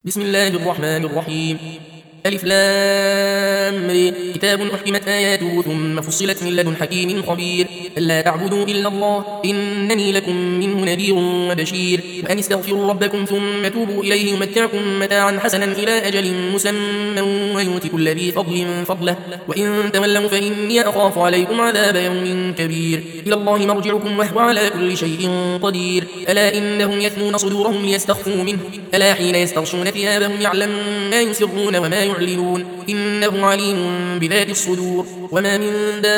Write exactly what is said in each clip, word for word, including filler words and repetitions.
بسم الله الرحمن الرحيم. ألف لام ر. كتاب أحكمت آياته ثم فصلت من لدن حكيم خبير. ألا تعبدوا إلا الله إنني لكم منه نذير وبشير. وأن استغفروا ربكم ثم توبوا إليه يمتعكم متاعا حسنا إلى أجل مسمى ويؤت كل ذي فضل فضله وإن تولوا فإني أخاف عليكم عذاب يوم كبير. إلى الله مرجعكم وهو على كل شيء قدير. ألا إنهم يثنون صدورهم ليستخفوا منه ألا حين يستغشون ثيابهم يعلم ما يسرون وما يعلنون إنه عليم بذات الصدور. وما من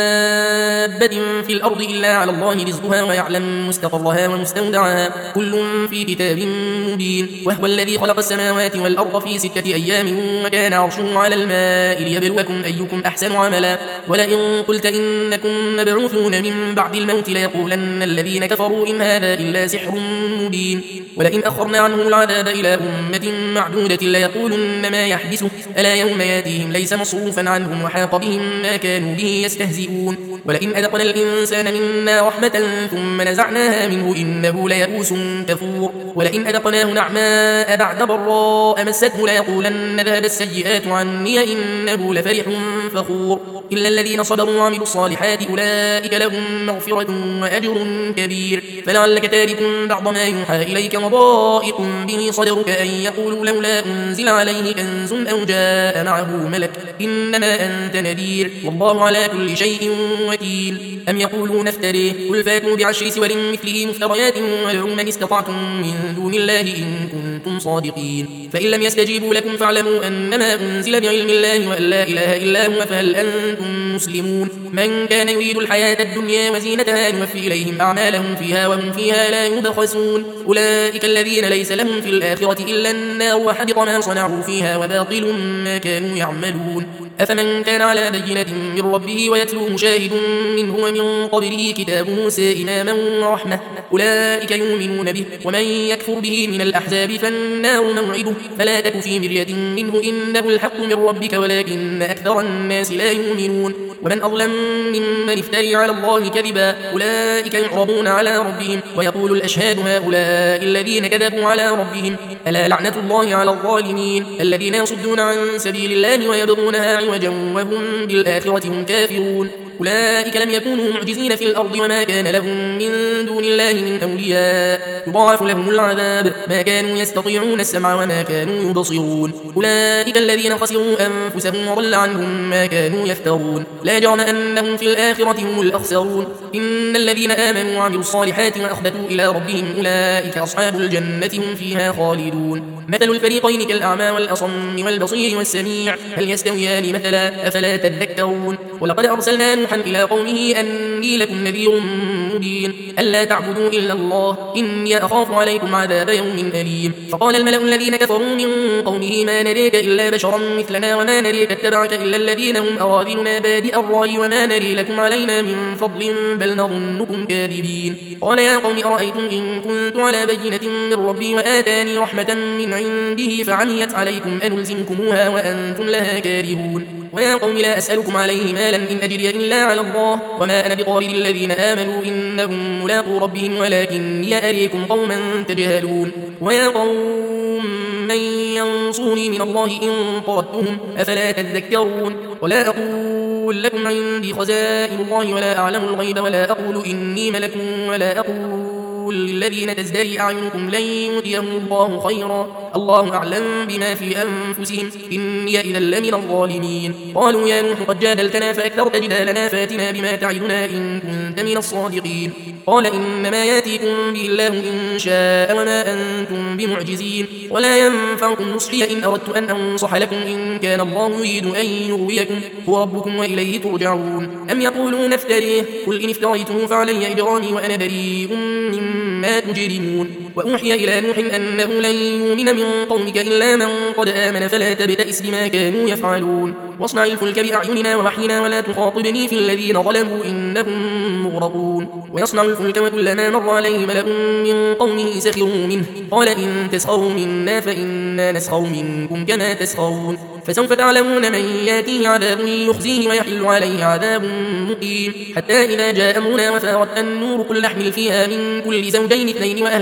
دابة في الأرض إلا على الله رزقها ويعلم مستقرها ومستودعها كل في كتاب مبين. وهو الذي خلق السماوات والأرض في ستة أيام وكان عرشه على الماء ليبلوكم أيكم أحسن عملا. ولئن قلت إنكم مبعوثون من بعد الموت ليقولن الذين كفروا إن هذا إلا سحر مبين. ولئن أخرنا عنه العذاب إلى أمة معدودة ليقولن ما يحدثه ألا يوم ياتيهم ليس مصروفا عنهم وحاق بهم ما كانوا به يستهزئون. ولئن أذقنا الإنسان منا رحمة ثم نزعناها منه إنه ليئوس كفور. ولئن أذقناه نعماء بعد ضراء مسته ليقولن ذهب السيئات عني إنه لفرح فخور. إلا الذين صبروا وعملوا الصالحات أولئك لهم مغفرة وأجر كبير. فلعلك تارك بعض ما يوحى إليك وضائق به صدرك أن يقولوا لولا أنزل عليه كنز أو جاء معه ملك إنما أنت نذير والله على كل شيء وكيل. أم يقولون افتريه قل فاتوا بعشر سور مثله مفتريات وادعوا من استطعتم من دون الله إن كنتم صادقين. فإن لم يستجيبوا لكم فاعلموا أنما أنزل بعلم الله وأن لا إله إلا هو فهل أنتم مسلمون. من كان يريد الحياة الدنيا وزينتها نوفي إليهم أعمالهم فيها وهم فيها لا يبخسون. أولئك الذين ليس لهم في الآخرة إلا النار وحبط ما صنعوا فيها وباطل ما كانوا يعملون. أفمن كان على بينة من ربه ويتلوه شاهد منه ومن قبله كتاب موسى إماما ورحمة أولئك يؤمنون به. ومن يكفر به من الأحزاب فالنار موعده فلا تك في مرية منه إنه الحق من ربك ولكن أكثر الناس لا يؤمنون. ومن أظلم ممن افتري على الله كذبا أولئك يعرضون على ربهم ويقول الأشهاد هؤلاء الذين كذبوا على ربهم ألا لعنة الله على الظالمين الذين يصدون عن سبيل الله ويبغونها عوجا وهم بالآخرة هم كافرون. أولئك لم يكونوا معجزين في الأرض وما كان لهم من دون الله من أولياء يضاعف لهم العذاب ما كانوا يستطيعون السمع وما كانوا يبصرون. أولئك الذين خسروا أنفسهم وضل عنهم ما كانوا يفترون لا جرم أنهم في الآخرة هم الأخسرون. إن الذين آمنوا وعملوا الصالحات وأخبتوا إلى ربهم أولئك أصحاب الجنة هم فيها خالدون. مثل الفريقين كالأعمى والأصم والبصير والسميع هل يستويان مثلا أفلا تذكرون. ولقد أرسلنا نوحا إلى قومه أني لكم نذير مبين ألا تعبدوا إلا الله إني أخاف عليكم عذاب يوم أليم. فقال الملأ الذين كفروا من قومه ما نريك إلا بشرا مثلنا وما نريك اتبعك إلا الذين هم أراذلنا بادئ الرأي وما نري لكم علينا من فضل بل نظنكم كاذبين. قال يا قوم أرأيتم إن كنت على بينة من ربي وآتاني رحمة من عنده فعميت عليكم أنلزمكموها وأنتم لها كارهون. ويا قوم لا أسألكم عليه مالا إن أجري إلا على الله وما أنا بطارد الذين آمنوا إنهم ملاقو ربهم ولكني أريكم قوما تجهلون. ويا قوم من ينصرني من الله إن طردتهم أفلا تذكرون. ولا أقول لكم عندي خزائن الله ولا أعلم الغيب ولا أقول إني ملك ولا أقول للذين تزدري أعينكم لن يؤتيهم الله خيرا الله أعلم بما في أنفسهم إني إذا لمن الظالمين. قالوا يا نوح قد جادلتنا فأكثرت جدالنا فاتنا بما تعدنا إن كنت من الصادقين. قال إنما ياتيكم به الله إن شاء وما أنتم بمعجزين ولا ينفعكم نصحي إن أردت أن أنصح لكم إن كان الله يريد أن يغويكم هو ربكم وإليه ترجعون. أم يقولون افتريه قل إن افتريته فعلي إجرامي وأنا بريء مما تجرمون. وأوحي إلى نوح أنه لن يؤمن من قومك إلا من قد آمن فلا تبتئس بما كانوا يفعلون. واصنع الفلك بأعيننا ووحينا ولا تخاطبني في الذين ظلموا إنهم مغرقون. ويصنع الفلك وكلما مر عليه ملأ من قومه سخروا منه قال إن تسخروا منا فإنا نسخر منكم كما تسخرون. فسوف تعلمون من ياتيه عذاب يخزيه ويحل عليه عذاب مقيم. حتى إذا جاء أمرنا وفارت النور قل نحمل فيها من كل زوجين اثنين وأهلك إلا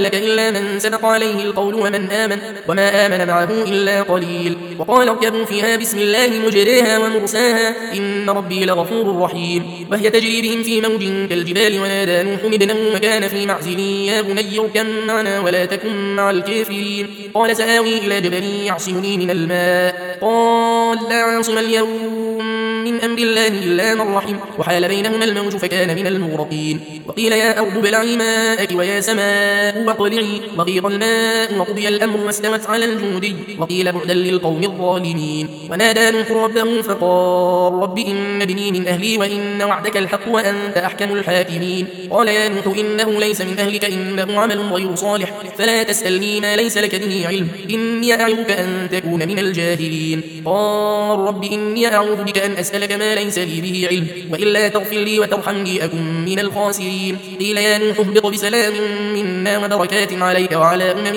إلا من سبق عليه القول ومن آمن وما آمن معه إلا قليل. وقال اركبوا فيها بسم الله مجريها ومرساها إن ربي لغفور رحيم. وهي تجري بهم في موج كالجبال ونادى نوح ابنه وكان في معزل يا بني اركب معنا ولا تكن مع الكافرين قال سآوي إلى جبل يعصمني من الماء قال لا عاصم اليوم من أمر الله إلا من رحم وحال بينهما الموج فكان من المغرقين. وقيل يا أرض ابلعي ماءك ويا سماء واقلعي وغيض الماء وقضي الأمر واستوت على الجودي وقيل بعدا للقوم الظالمين. ونادى نوح ربه فقال رب إن ابني من أهلي وإن وعدك الحق وأنت أحكم الحاكمين قال يا نوح إنه ليس من أهلك إنه عمل غير صالح فلا تسألني ما ليس لك به علم إني أعظك أن تكون من الجاهلين قال رب إني أعوذ بك أن أسألك ما ليس لي به علم وإلا تغفر لي وترحمني أكن من الخاسرين. قيل يا نوح اهبط بسلام منا وبركات عليك وعلى أمم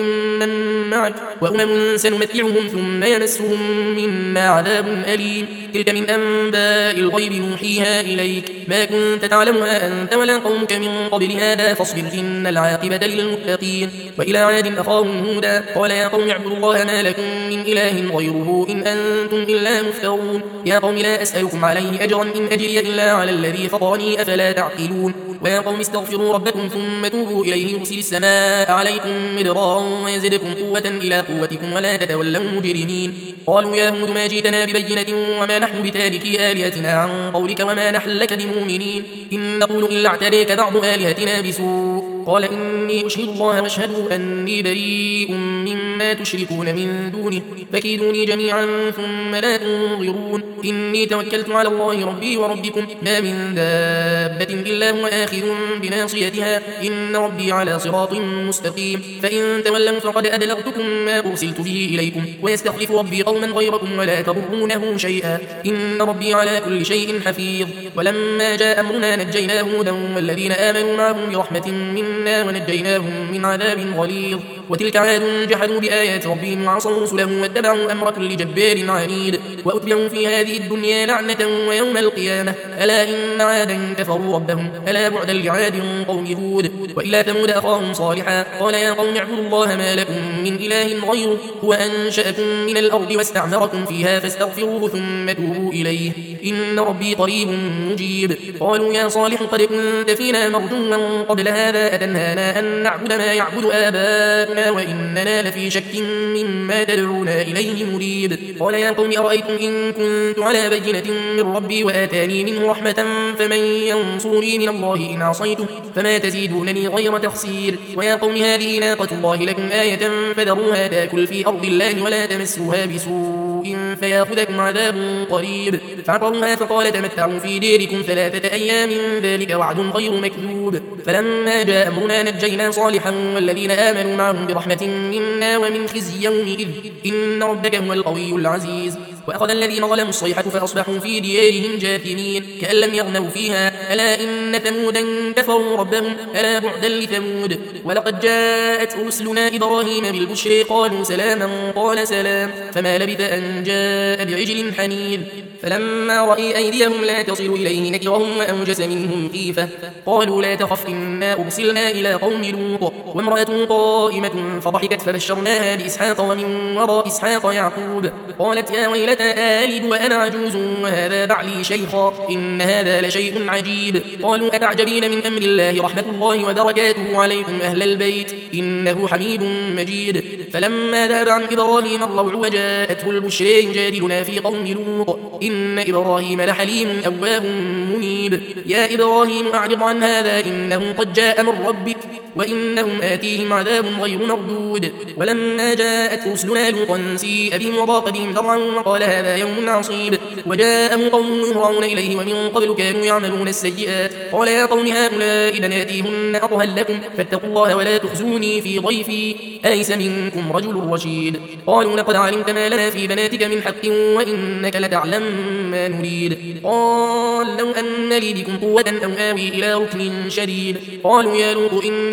ممن معك وأمم سنمتعهم ثم يمسهم منا عذاب أليم. تلك من أنباء الغيب نوحيها إليك ما كنت تعلمها أنت ولا قومك من قبل هذا فاصبر إن العاقبة للمتقين. وإلى عاد أخاهم هودا قال يا قوم اعبدوا الله ما لكم من إله غيره إن أنتم إلا مفترون يا قوم لا أسألكم عليه أجرا إن أجري إلا على الذي فطرني أفلا تعقلون. ويا قوم استغفروا ربكم ثم توبوا إليه يرسل السماء عليكم مدرارا ويزدكم قوة إلى قوتكم ولا تتولوا مجرمين. قالوا يا هود ما جئتنا ببينة وما نحن بتاركي آلهتنا عن قولك وما نحن لك بمؤمنين إن نقول إلا اعتريك بعض آلهتنا بسوء قال إني أشهد الله واشهدوا أني بريء مما تشركون من دونه فكيدوني جميعا ثم لا تنظرون إني توكلت على الله ربي وربكم ما من دابة إلا هو آخذ بناصيتها إن ربي على صراط مستقيم فإن تولوا فقد أبلغتكم ما أرسلت به إليكم ويستخلف ربي قوما غيركم ولا تضرونه شيئا إن ربي على كل شيء حفيظ. ولما جاء أمرنا نجينا هودا والذين آمنوا معه برحمة منا ونجيناهم من عذاب غليظ. وتلك عاد جحدوا بآيات ربهم وعصوا رسله واتبعوا أمر كل جبار عنيد وأتبعوا في هذه الدنيا لعنة ويوم القيامة ألا إن عادا كفروا ربهم ألا بعدا لعاد قوم هود. وإلى ثمود أخاهم صالحا قال يا قوم اعبدوا الله ما لكم من إله غيره هو أنشأكم من الأرض واستعمركم فيها فاستغفروه ثم توبوا إليه إن ربي قريب مجيب. قالوا يا صالح قد كنت فينا مرجوا قبل هذا أتنهانا أن نعبد ما يعبد آباؤنا وإننا لفي شك مما تدعونا إليه مريب. قال يا قوم أرأيتم إن كنت على بينة من ربي وآتاني منه رحمة فمن ينصرني من الله إن عصيته فما تزيدونني غير تخسير. ويا قوم هذه ناقة الله لكم آية فذروها تأكل في أرض الله ولا تمسوها بسوء فيأخذكم عذاب قريب فعقروها فقال تمتعوا في ديركم ثلاثة أيام ذلك وعد غير مكذوب. فلما جاء أمرنا نجينا صالحا والذين آمنوا معه برحمة منا ومن خزي يومئذ إن ربك هو القوي العزيز. وأخذ الذين ظلموا الصيحة فأصبحوا في ديارهم جاثمين كأن لم يغنوا فيها ألا إن ثمودا كفروا ربهم ألا بعدا لثمود. ولقد جاءت رسلنا إبراهيم بالبشر قالوا سلاما قال سلام فما لبث أن جاء بعجل حنيذ فلما رأي أيديهم لا تصل إليه نكرهم وأوجس منهم خيفة قالوا لا تخف إنا أرسلنا إلى قوم لوط وامرأته قائمة فضحكت فبشرناها بإسحاق ومن وراء إسحاق يعقوب قالت يا ويلتى آلد وأنا عجوز وهذا بعلي شيخا إن هذا لشيء عجيب. قالوا أتعجبين من أمر الله رحمة الله وبركاته عليكم أهل البيت إنه حميد مجيد. فلما ذهب عن إبراهيم الروع وجاءته البشر يجادلنا في قوم لوط إن إبراهيم لحليم أواه منيب. يا إبراهيم أعرض عن هذا إنه قد جاء من ربك وإنهم آتيهم عذاب غير مردود. ولما جاءت رسلنا لوطا سيء بهم وضاق بهم ذرعا وقال هذا يوم عصيب وجاءه قوم يهرعون إليه ومن قبل كانوا يعملون السيئات قال يا قوم هؤلاء بناتيهن أطهر لكم فاتقوا الله ولا تخزوني في ضيفي أليس منكم رجل رشيد. قالوا لقد علمت ما لنا في بناتك من حق وإنك لتعلم ما نريد. قال لو أن لي بكم قوة أو آوي إلى ركن شديد قالوا يا لوط إنا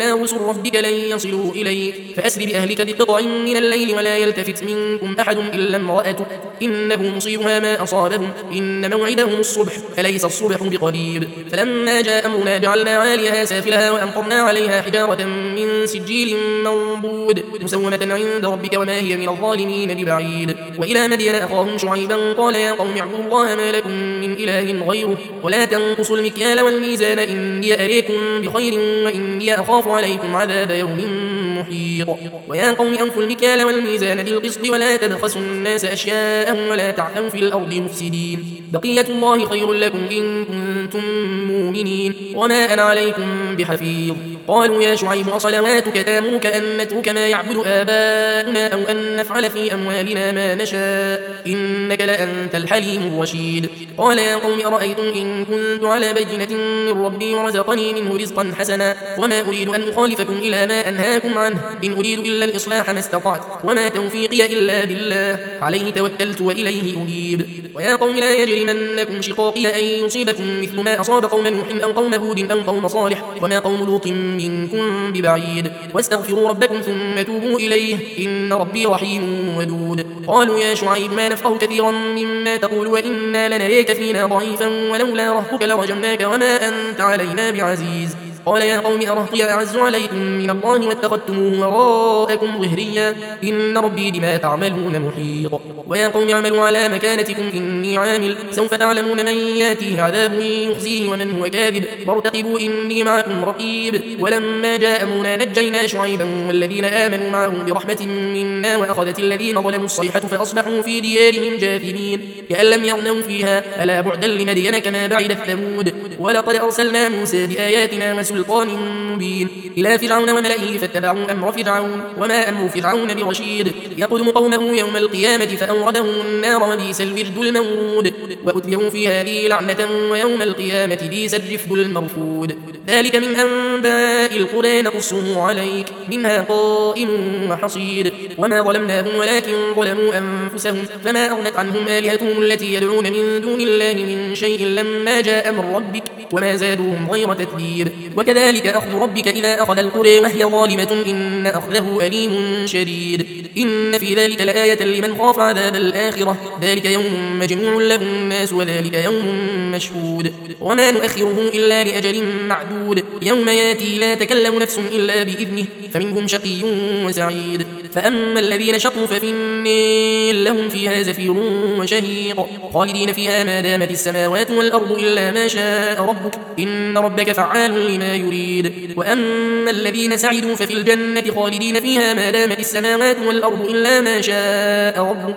إنها رسل ربك لن يصلوا إليك فأسر بأهلك بقطع من الليل ولا يلتفت منكم أحد إلا امرأتك إنه مصيبها ما أصابهم إن موعدهم الصبح أليس الصبح بقريب فلما جاء أمرنا جعلنا عاليها سافلها وأمطرنا عليها حجارة من سجيل منضود مسومة عند ربك وما هي من الظالمين ببعيد وإلى مدين أخاهم شعيبا قال يا قوم اعبدوا الله ما لكم من إله غيره ولا تنقصوا المكيال والميزان إني أريكم بخير وإني أخاف عليكم عذاب يوم محيط ويا قوم أوفوا المكيال والميزان بالقسط ولا تبخسوا الناس أشياءهم ولا تعثوا في الأرض مفسدين بقية الله خير لكم إن كنتم مؤمنين وما أنا عليكم بحفيظ قالوا يا شعيب أصلواتك تأمرك أن نترك ما يعبد آباؤنا أو أن نفعل في أموالنا ما نشاء إنك لأنت الحليم الرشيد قال يا قوم أرأيتم إن كنت على بينة من ربي ورزقني منه رزقا حسنا وما أريد أن أخالفكم إلى ما أنهاكم عنه إن أريد إلا الإصلاح ما استطعت وما توفيقي إلا بالله عليه توكلت وإليه أنيب ويا قوم لا يجرمنكم شقاقي أن يصيبكم مثل ما أصاب قوم نوح أو قوم هود أو قوم صالح وما قوم لوط منكم ببعيد واستغفروا ربكم ثم توبوا إليه إن ربي رحيم ودود قالوا يا شعيب ما نفقه كثيرا مما تقول وإنا لنريك فينا ضعيفا ولولا رهتك لرجمناك وما أنت علينا بعزيز قال يا قوم أرهطي أعز عليكم من الله واتخذتموه وراءكم ظهريا إن ربي بما تعملون محيط ويا قوم اعملوا على مكانتكم إني عامل سوف تعلمون من ياتيه عذاب يخزيه ومن هو كاذب وارتقبوا إني معكم رقيب ولما جاء أمرنا نجينا شعيبا والذين آمنوا معه برحمة منا وأخذت الذين ظلموا الصيحة فأصبحوا في ديارهم جاثمين كأن لم يغنوا فيها ألا بعدا لمدين كما بعدت ثمود ولقد أرسلنا موسى بآياتنا وسلطان مبين إلى فرعون وملئه فاتبعوا أمر فرعون وما أمر فرعون برشيد يقدم قومه يوم القيامة فأوردهم النار وبئس الورد المورود وأتبعوا في هذه لعنة ويوم القيامة بئس الرفد المرفود ذلك من أنباء القرى نقصه عليك منها قائم وحصيد وما ظلمناهم ولكن ظلموا أنفسهم فما أغنت عنهم آلهتهم التي يدعون من دون الله من شيء لما جاء أمر ربك وما زادوهم غير تتبيب وكذلك أخذ ربك إذا أخذ القرى وهي ظالمة إن أخذه أليم شديد إن في ذلك لآية لمن خاف عذاب الآخرة ذلك يوم مجموع له الناس وذلك يوم مشهود وما نؤخره إلا لأجل معدود يوم ياتي لا تكلم نفس إلا بإذنه فمنهم شقي وسعيد فأما الذين شقوا ففي النار لهم فيها زفير وشهيق خالدين فيها ما دامت السماوات والأرض إلا ما شاء ربك إن ربك فعال لما يريد وأما الذين سعدوا ففي الجنة خالدين فيها ما دامت السماوات والأرض إلا ما شاء ربك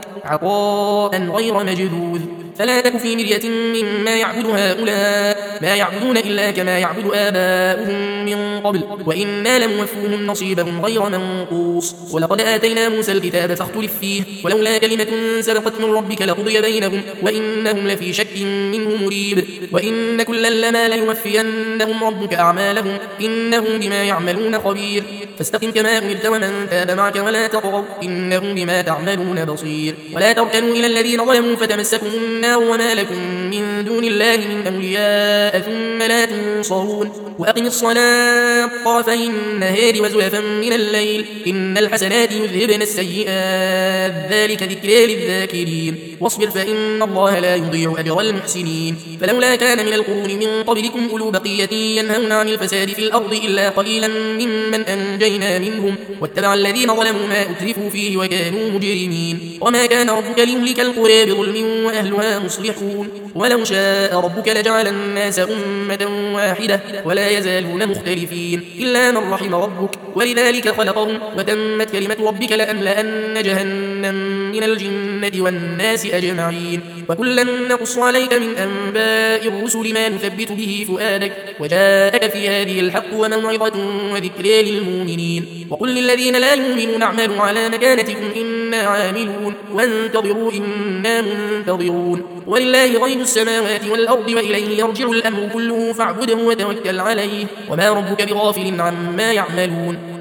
عطاء غير مجذوذ فلا تك في مرية مما يعبد هؤلاء ما يعبدون إلا كما يعبد آباؤهم من قبل وإنا لموفوهم نصيبهم غير منقوص ولقد آتينا موسى الكتاب فاختلف فيه ولولا كلمة سبقت من ربك لقضي بينهم وإنهم لفي شك منه مريب وإن كلا لما ليوفينهم ربك أعمالهم إنه بما يعملون خبير فاستقم كما أمرت ومن تاب معك ولا تطغوا إنه بما تعملون بصير ولا تركنوا إلى الذين ظلموا فتمسكم النار وما لكم من دون الله من أولياء ثم لا تنصرون وأقم الصلاة طرفي النهار وزلفا من الليل إن الحسنات يذهبن السيئات ذلك ذكرى للذاكرين واصبر فإن الله لا يضيع أجر المحسنين فلولا كان من القرون من قبلكم أولو بقية ينهون عن الفساد في الأرض إلا قليلا ممن أنجينا منهم واتبع الذين ظلموا ما أترفوا فيه وكانوا مجرمين وما كان ربك ليهلك القرى بظلم وأهلها مصلحون ولو شاء ربك لجعل الناس أمة واحدة ولا يزالون مختلفين إلا من رحم ربك ولذلك خلقهم وتمت كلمة ربك لأملأن جهنم من الجنة والناس أجمعين وكلا نقص عليك من أنباء الرسل ما نثبت به فؤادك وجاءك في هذه الحق وموعظة وذكرى للمؤمنين وقل للذين لا يؤمنون اعملوا على مكانتكم إنا عاملون وانتظروا إنا منتظرون ولله غيب السماوات والأرض وإليه يرجع الأمر كله فاعبده وتوكل عليه وما ربك بغافل عما يعملون